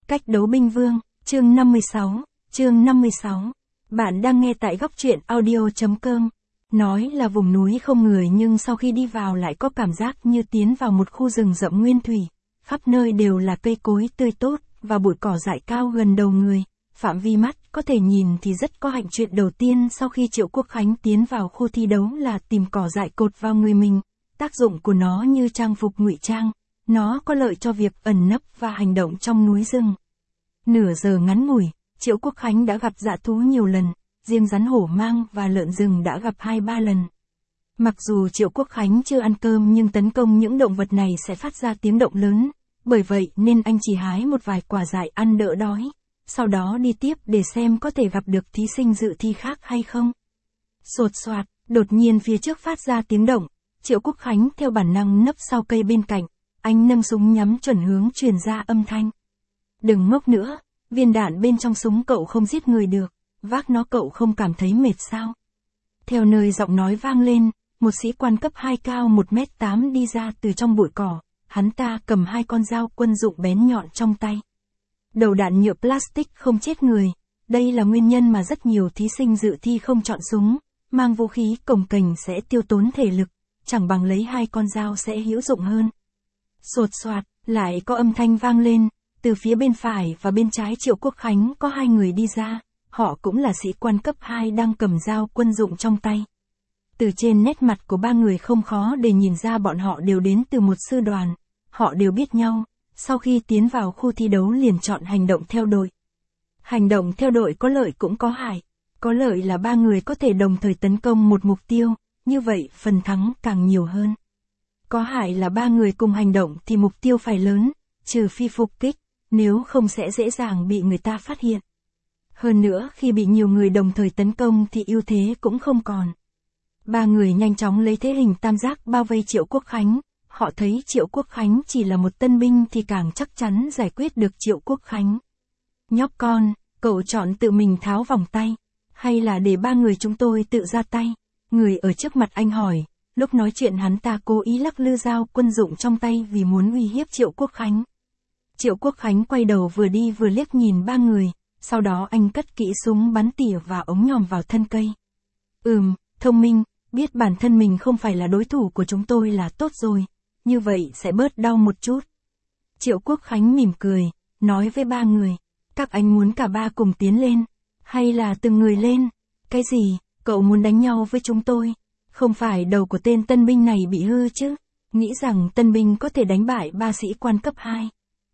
Cách đấu binh vương, chương 56. Bạn đang nghe tại góc truyện audio.com. Nói là vùng núi không người nhưng sau khi đi vào lại có cảm giác như tiến vào một khu rừng rậm nguyên thủy. Khắp nơi đều là cây cối tươi tốt, và bụi cỏ dại cao gần đầu người. Phạm vi mắt có thể nhìn thì rất có hạnh. Chuyện đầu tiên sau khi Triệu Quốc Khánh tiến vào khu thi đấu là tìm cỏ dại cột vào người mình. Tác dụng của nó như trang phục ngụy trang. Nó có lợi cho việc ẩn nấp và hành động trong núi rừng. Nửa giờ ngắn ngủi, Triệu Quốc Khánh đã gặp dã thú nhiều lần, riêng rắn hổ mang và lợn rừng đã gặp 2-3 lần. Mặc dù Triệu Quốc Khánh chưa ăn cơm nhưng tấn công những động vật này sẽ phát ra tiếng động lớn, bởi vậy nên anh chỉ hái một vài quả dại ăn đỡ đói, sau đó đi tiếp để xem có thể gặp được thí sinh dự thi khác hay không. Sột soạt, đột nhiên phía trước phát ra tiếng động, Triệu Quốc Khánh theo bản năng nấp sau cây bên cạnh, anh nâng súng nhắm chuẩn hướng truyền ra âm thanh. Đừng ngốc nữa, viên đạn bên trong súng cậu không giết người được, vác nó cậu không cảm thấy mệt sao? Theo nơi giọng nói vang lên, một sĩ quan cấp 2 cao 1m8 đi ra từ trong bụi cỏ, hắn ta cầm 2 con dao quân dụng bén nhọn trong tay. Đầu đạn nhựa plastic không chết người, đây là nguyên nhân mà rất nhiều thí sinh dự thi không chọn súng, mang vũ khí cồng kềnh sẽ tiêu tốn thể lực, chẳng bằng lấy 2 con dao sẽ hữu dụng hơn. Sột soạt, lại có âm thanh vang lên, từ phía bên phải và bên trái Triệu Quốc Khánh có 2 người đi ra, họ cũng là sĩ quan cấp 2 đang cầm dao quân dụng trong tay. Từ trên nét mặt của 3 người không khó để nhìn ra bọn họ đều đến từ một sư đoàn, họ đều biết nhau, sau khi tiến vào khu thi đấu liền chọn hành động theo đội. Hành động theo đội có lợi cũng có hại, có lợi là 3 người có thể đồng thời tấn công một mục tiêu, như vậy phần thắng càng nhiều hơn. Có hại là 3 người cùng hành động thì mục tiêu phải lớn, trừ phi phục kích, nếu không sẽ dễ dàng bị người ta phát hiện. Hơn nữa khi bị nhiều người đồng thời tấn công thì ưu thế cũng không còn. 3 người nhanh chóng lấy thế hình tam giác bao vây Triệu Quốc Khánh, họ thấy Triệu Quốc Khánh chỉ là một tân binh thì càng chắc chắn giải quyết được Triệu Quốc Khánh. Nhóc con, cậu chọn tự mình tháo vòng tay, hay là để 3 người chúng tôi tự ra tay? Người ở trước mặt anh hỏi. Lúc nói chuyện hắn ta cố ý lắc lư dao quân dụng trong tay vì muốn uy hiếp Triệu Quốc Khánh. Triệu Quốc Khánh quay đầu vừa đi vừa liếc nhìn 3 người, sau đó anh cất kỹ súng bắn tỉa và ống nhòm vào thân cây. Thông minh, biết bản thân mình không phải là đối thủ của chúng tôi là tốt rồi, như vậy sẽ bớt đau một chút. Triệu Quốc Khánh mỉm cười, nói với 3 người, các anh muốn cả 3 cùng tiến lên, hay là từng người lên? Cái gì, cậu muốn đánh nhau với chúng tôi? Không phải đầu của tên tân binh này bị hư chứ, nghĩ rằng tân binh có thể đánh bại 3 sĩ quan cấp 2.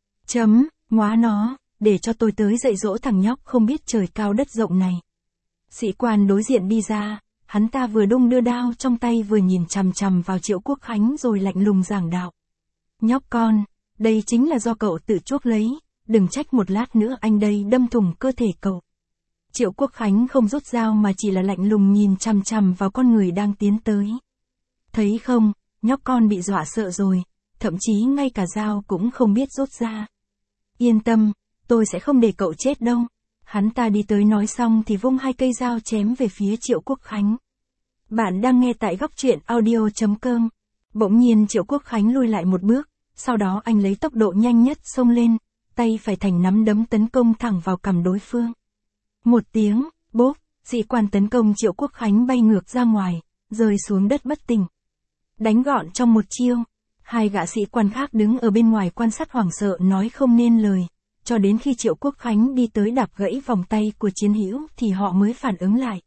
Ngóa nó, để cho tôi tới dạy dỗ thằng nhóc không biết trời cao đất rộng này. Sĩ quan đối diện đi ra, hắn ta vừa đung đưa đao trong tay vừa nhìn chằm chằm vào Triệu Quốc Khánh rồi lạnh lùng giảng đạo. Nhóc con, đây chính là do cậu tự chuốc lấy, đừng trách một lát nữa anh đây đâm thủng cơ thể cậu. Triệu Quốc Khánh không rút dao mà chỉ là lạnh lùng nhìn chằm chằm vào con người đang tiến tới. Thấy không, nhóc con bị dọa sợ rồi, thậm chí ngay cả dao cũng không biết rút ra. Yên tâm, tôi sẽ không để cậu chết đâu. Hắn ta đi tới nói xong thì vung 2 cây dao chém về phía Triệu Quốc Khánh. Bạn đang nghe tại góc truyện audio.com. Bỗng nhiên Triệu Quốc Khánh lùi lại một bước, sau đó anh lấy tốc độ nhanh nhất xông lên, tay phải thành nắm đấm tấn công thẳng vào cằm đối phương. Một tiếng, bốp, sĩ quan tấn công Triệu Quốc Khánh bay ngược ra ngoài, rơi xuống đất bất tỉnh. Đánh gọn trong một chiêu, 2 gã sĩ quan khác đứng ở bên ngoài quan sát hoảng sợ nói không nên lời, cho đến khi Triệu Quốc Khánh đi tới đạp gãy vòng tay của chiến hữu thì họ mới phản ứng lại.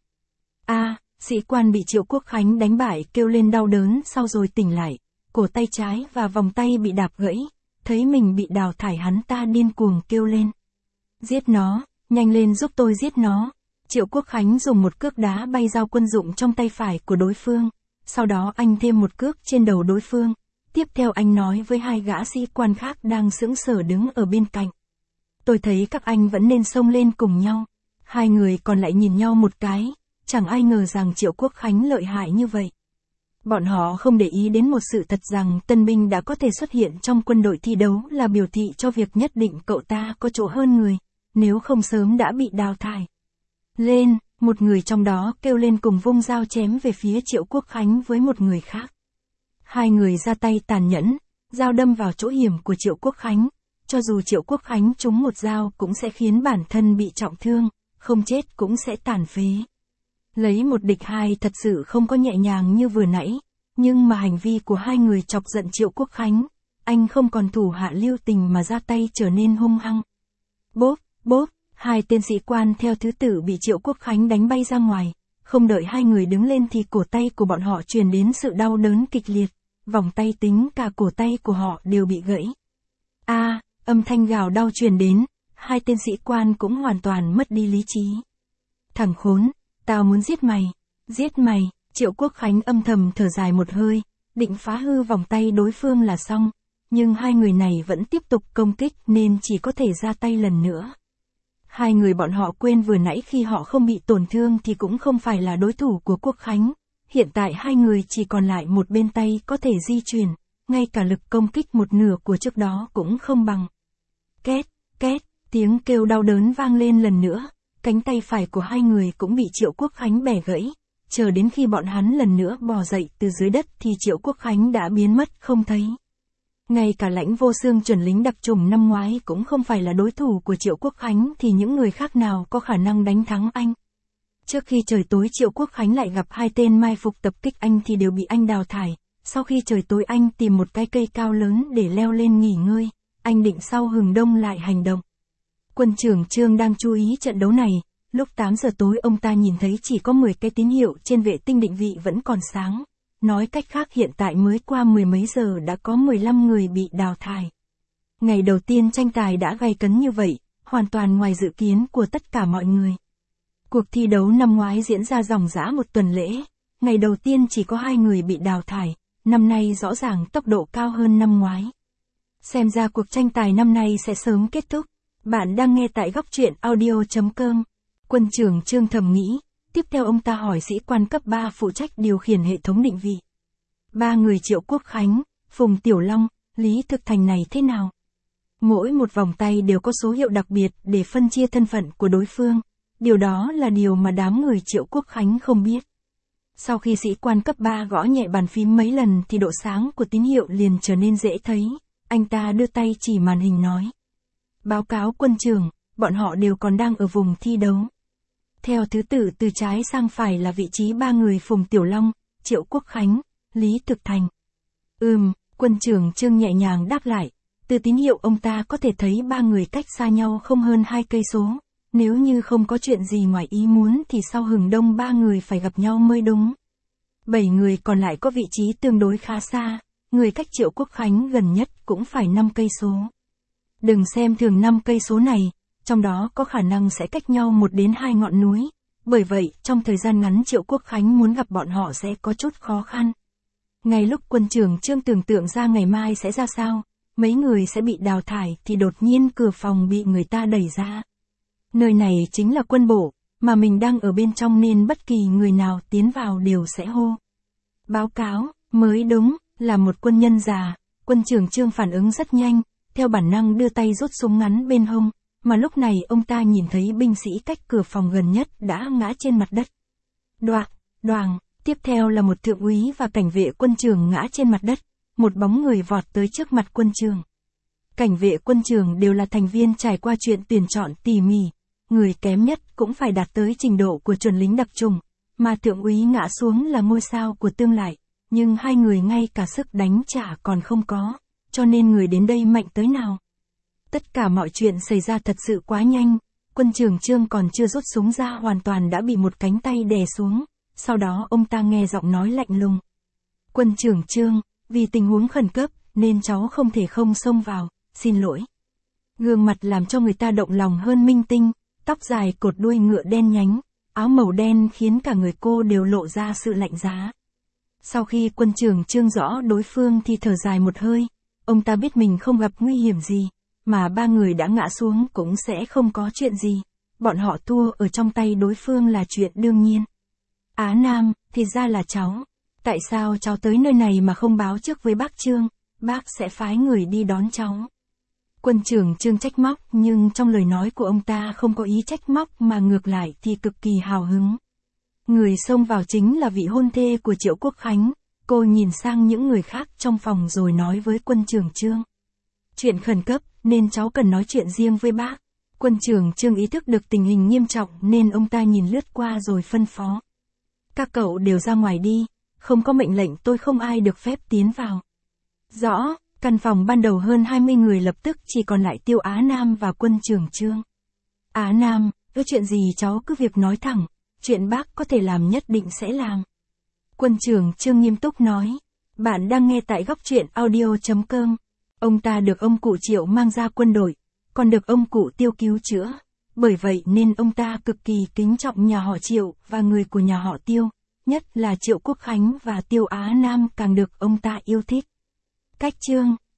Sĩ quan bị Triệu Quốc Khánh đánh bại kêu lên đau đớn sau rồi tỉnh lại, cổ tay trái và vòng tay bị đạp gãy, thấy mình bị đào thải hắn ta điên cuồng kêu lên. Giết nó! Nhanh lên giúp tôi giết nó. Triệu Quốc Khánh dùng một cước đá bay dao quân dụng trong tay phải của đối phương. Sau đó anh thêm một cước trên đầu đối phương. Tiếp theo anh nói với 2 gã sĩ quan khác đang sững sờ đứng ở bên cạnh. Tôi thấy các anh vẫn nên xông lên cùng nhau. 2 người còn lại nhìn nhau một cái. Chẳng ai ngờ rằng Triệu Quốc Khánh lợi hại như vậy. Bọn họ không để ý đến một sự thật rằng tân binh đã có thể xuất hiện trong quân đội thi đấu là biểu thị cho việc nhất định cậu ta có chỗ hơn người. Nếu không sớm đã bị đào thải. Lên, một người trong đó kêu lên cùng vung dao chém về phía Triệu Quốc Khánh với một người khác. 2 người ra tay tàn nhẫn, dao đâm vào chỗ hiểm của Triệu Quốc Khánh, cho dù Triệu Quốc Khánh trúng một dao cũng sẽ khiến bản thân bị trọng thương, không chết cũng sẽ tàn phế. Lấy một địch hai thật sự không có nhẹ nhàng như vừa nãy, nhưng mà hành vi của hai người chọc giận Triệu Quốc Khánh, anh không còn thủ hạ lưu tình mà ra tay trở nên hung hăng. Bốp, bốp, hai tên sĩ quan theo thứ tự bị Triệu Quốc Khánh đánh bay ra ngoài, không đợi hai người đứng lên thì cổ tay của bọn họ truyền đến sự đau đớn kịch liệt, vòng tay tính cả cổ tay của họ đều bị gãy. Âm thanh gào đau truyền đến, hai tên sĩ quan cũng hoàn toàn mất đi lý trí. Thằng khốn, tao muốn giết mày, Triệu Quốc Khánh âm thầm thở dài một hơi, định phá hư vòng tay đối phương là xong, nhưng hai người này vẫn tiếp tục công kích nên chỉ có thể ra tay lần nữa. Hai người bọn họ quên vừa nãy khi họ không bị tổn thương thì cũng không phải là đối thủ của Quốc Khánh, hiện tại hai người chỉ còn lại một bên tay có thể di chuyển, ngay cả lực công kích một nửa của trước đó cũng không bằng. Két, két, tiếng kêu đau đớn vang lên lần nữa, cánh tay phải của hai người cũng bị Triệu Quốc Khánh bẻ gãy, chờ đến khi bọn hắn lần nữa bò dậy từ dưới đất thì Triệu Quốc Khánh đã biến mất không thấy. Ngay cả Lãnh Vô Xương chuẩn lính đặc chủng năm ngoái cũng không phải là đối thủ của Triệu Quốc Khánh thì những người khác nào có khả năng đánh thắng anh. Trước khi trời tối Triệu Quốc Khánh lại gặp hai tên mai phục tập kích anh thì đều bị anh đào thải, sau khi trời tối anh tìm một cái cây cao lớn để leo lên nghỉ ngơi, anh định sau hừng đông lại hành động. Quân trưởng Trương đang chú ý trận đấu này, lúc 8 giờ tối ông ta nhìn thấy chỉ có 10 cái tín hiệu trên vệ tinh định vị vẫn còn sáng. Nói cách khác hiện tại mới qua mười mấy giờ đã có 15 người bị đào thải. Ngày đầu tiên tranh tài đã gay cấn như vậy, hoàn toàn ngoài dự kiến của tất cả mọi người. Cuộc thi đấu năm ngoái diễn ra ròng rã một tuần lễ, ngày đầu tiên chỉ có 2 người bị đào thải, năm nay rõ ràng tốc độ cao hơn năm ngoái. Xem ra cuộc tranh tài năm nay sẽ sớm kết thúc. Bạn đang nghe tại góc truyện audio.com. Quân trưởng Trương thầm nghĩ, tiếp theo ông ta hỏi sĩ quan cấp 3 phụ trách điều khiển hệ thống định vị. 3 người Triệu Quốc Khánh, Phùng Tiểu Long, Lý Thực Thành này thế nào? Mỗi một vòng tay đều có số hiệu đặc biệt để phân chia thân phận của đối phương, điều đó là điều mà đám người Triệu Quốc Khánh không biết. Sau khi sĩ quan cấp 3 gõ nhẹ bàn phím mấy lần thì độ sáng của tín hiệu liền trở nên dễ thấy, anh ta đưa tay chỉ màn hình nói. Báo cáo quân trưởng, bọn họ đều còn đang ở vùng thi đấu. Theo thứ tự từ trái sang phải là vị trí 3 người Phùng Tiểu Long, Triệu Quốc Khánh, Lý Thực Thành. Quân trưởng Trương nhẹ nhàng đáp lại, từ tín hiệu ông ta có thể thấy 3 người cách xa nhau không hơn 2 cây số, nếu như không có chuyện gì ngoài ý muốn thì sau hừng đông 3 người phải gặp nhau mới đúng. 7 người còn lại có vị trí tương đối khá xa, người cách Triệu Quốc Khánh gần nhất cũng phải 5 cây số. Đừng xem thường 5 cây số này, trong đó có khả năng sẽ cách nhau 1 đến 2 ngọn núi, bởi vậy trong thời gian ngắn Triệu Quốc Khánh muốn gặp bọn họ sẽ có chút khó khăn. Ngay lúc quân trưởng Trương tưởng tượng ra ngày mai sẽ ra sao, mấy người sẽ bị đào thải thì đột nhiên cửa phòng bị người ta đẩy ra. Nơi này chính là quân bộ, mà mình đang ở bên trong nên bất kỳ người nào tiến vào đều sẽ hô. Báo cáo, mới đúng, là một quân nhân già, quân trưởng Trương phản ứng rất nhanh, theo bản năng đưa tay rút súng ngắn bên hông, mà lúc này ông ta nhìn thấy binh sĩ cách cửa phòng gần nhất đã ngã trên mặt đất. Đoàng, tiếp theo là một thượng úy và cảnh vệ quân trường ngã trên mặt đất, một bóng người vọt tới trước mặt quân trường. Cảnh vệ quân trường đều là thành viên trải qua chuyện tuyển chọn tỉ mỉ, người kém nhất cũng phải đạt tới trình độ của chuẩn lính đặc chủng, mà thượng úy ngã xuống là ngôi sao của tương lai, nhưng hai người ngay cả sức đánh trả còn không có, cho nên người đến đây mạnh tới nào. Tất cả mọi chuyện xảy ra thật sự quá nhanh, quân trưởng Trương còn chưa rút súng ra hoàn toàn đã bị một cánh tay đè xuống, sau đó ông ta nghe giọng nói lạnh lùng. Quân trưởng Trương, vì tình huống khẩn cấp, nên cháu không thể không xông vào, xin lỗi. Gương mặt làm cho người ta động lòng hơn minh tinh, tóc dài cột đuôi ngựa đen nhánh, áo màu đen khiến cả người cô đều lộ ra sự lạnh giá. Sau khi quân trưởng Trương rõ đối phương thì thở dài một hơi, ông ta biết mình không gặp nguy hiểm gì, mà 3 người đã ngã xuống cũng sẽ không có chuyện gì, bọn họ thua ở trong tay đối phương là chuyện đương nhiên. Á Nam, thì ra là cháu, tại sao cháu tới nơi này mà không báo trước với bác Trương, bác sẽ phái người đi đón cháu. Quân trưởng Trương trách móc nhưng trong lời nói của ông ta không có ý trách móc mà ngược lại thì cực kỳ hào hứng. Người xông vào chính là vị hôn thê của Triệu Quốc Khánh, cô nhìn sang những người khác trong phòng rồi nói với quân trưởng Trương. Chuyện khẩn cấp, nên cháu cần nói chuyện riêng với bác. Quân trưởng Trương ý thức được tình hình nghiêm trọng nên ông ta nhìn lướt qua rồi phân phó. Các cậu đều ra ngoài đi, không có mệnh lệnh tôi không ai được phép tiến vào. Rõ, căn phòng ban đầu hơn 20 người lập tức chỉ còn lại Tiêu Á Nam và quân trưởng Trương. Á Nam, có chuyện gì cháu cứ việc nói thẳng, chuyện bác có thể làm nhất định sẽ làm. Quân trưởng Trương nghiêm túc nói, bạn đang nghe tại góc truyện audio.com. Ông ta được ông cụ Triệu mang ra quân đội, còn được ông cụ Tiêu cứu chữa. Bởi vậy nên ông ta cực kỳ kính trọng nhà họ Triệu và người của nhà họ Tiêu, nhất là Triệu Quốc Khánh và Tiêu Á Nam càng được ông ta yêu thích. Cách chương